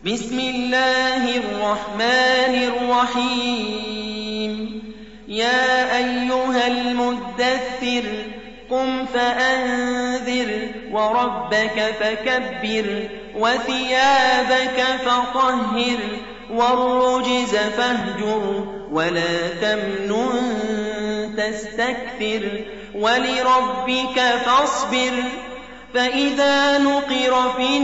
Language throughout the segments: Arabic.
بسم الله الرحمن الرحيم يا أيها المدثر قم فأنذر وربك فكبر وثيابك فطهر والرجز فاهجر ولا تمنن تستكثر ولربك فاصبر فإذا نقر في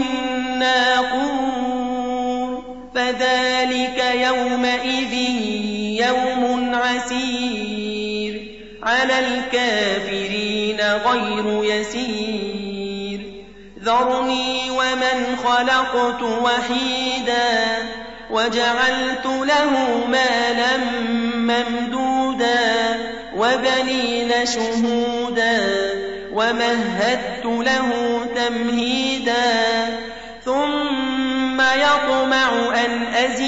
الناقور فذلك يومئذ يوم عسير على الكافرين غير يسير ذرني ومن خلقت وحيدا وجعلت له مالا ممدودا وبنين شهودا ومهدت له تمهيدا ثم يطمع أن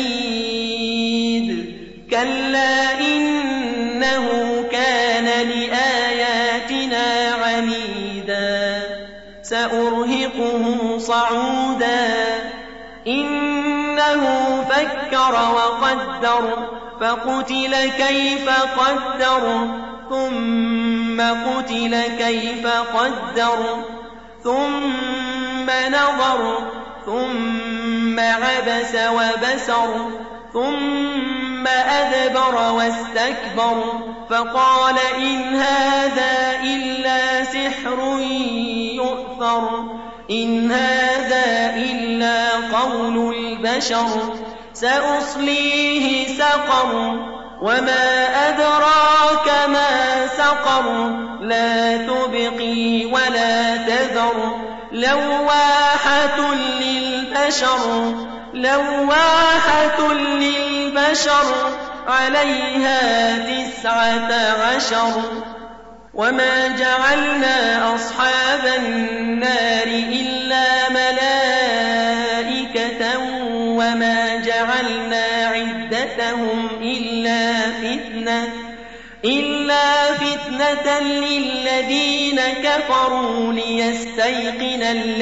أزيد كلا إنه كان لآياتنا عنيدا سأرهقه صعودا إنه فكر وقدر فقتل كيف قدر ثم قتل كيف قدر ثم نظر ثم عبس وبسر ثم أدبر واستكبر فقال إن هذا إلا سحر يؤثر إن هذا إلا قول البشر سأصليه سقر وما أدراك ما سقر لا تبقي ولا تذر لواحة للبشر عليها 19 وما جعلنا أصحاب النار إلا ملائكة وما جعلنا عدتهم إلا فتنة للذين كفروا ليستيقن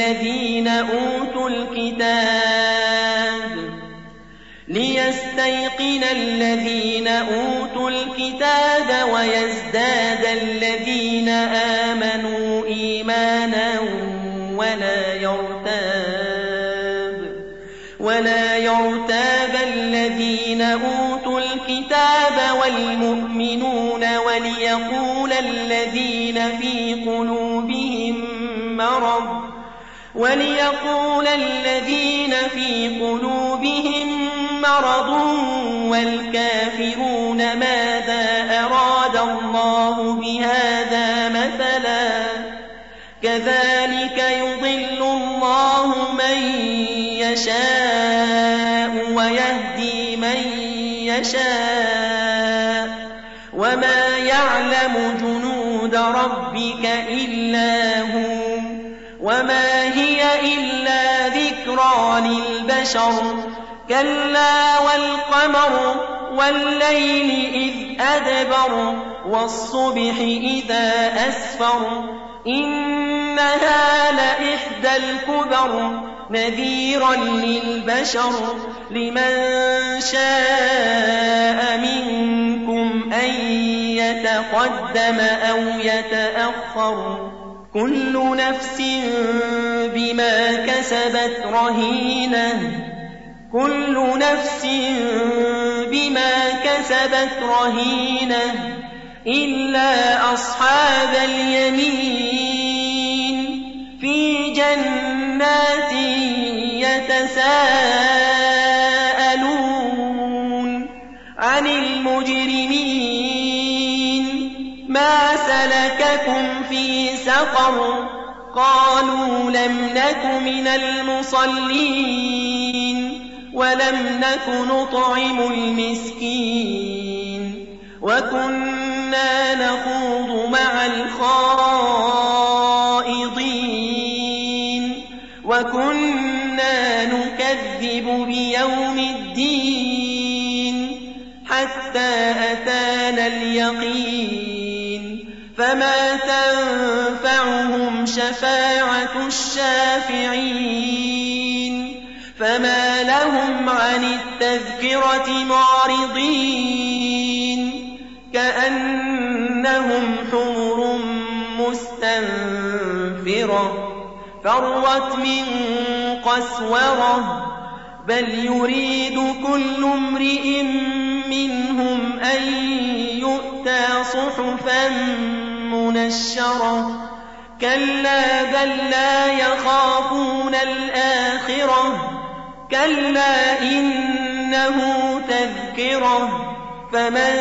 الذين أوتوا الكتاب ويزداد الذين آمنوا إيمانا ولا يرتاب الذين أوتوا الكتاب والمؤمنون وليقول الذين في قلوبهم مرض والكافرون ماذا أراد الله بهذا مثلا كذلك يضل الله من يشاء ويهدي من يشاء وما يعلم جنود ربك إلا هو وما هي إلا ذكرى للبشر كلا والقمر والليل إذ أدبر والصبح إذا أسفر إنها لإحدى الكبر نذيرا للبشر لمن شاء منكم أن يتقدم أو يتأخر كل نفس بما كسبت رهينة إلا أصحاب اليمين في جنات يتساءلون عن المجرمين ما سلككم في سقر قالوا لم نك من المصلين ولم نك نطعم المسكين وكنا نخوض مع الخائضين وكنا نكذب بيوم الدين حتى أتانا اليقين فما تنفعهم شفاعة الشافعين فما لهم عن التذكرة معرضين كأنهم حمر مستنفرة فرت من قسورة بل يريد كل امرئ منهم أن يؤتى صحفا منشرة كلا بل لا يخافون الآخرة كلا إنه تذكرة فمن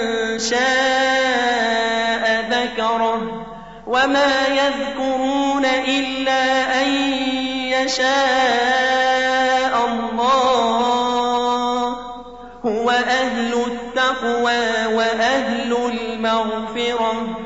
شاء ذكره وما يذكرون إلا أن يشاء الله هو أهل التقوى وأهل المغفرة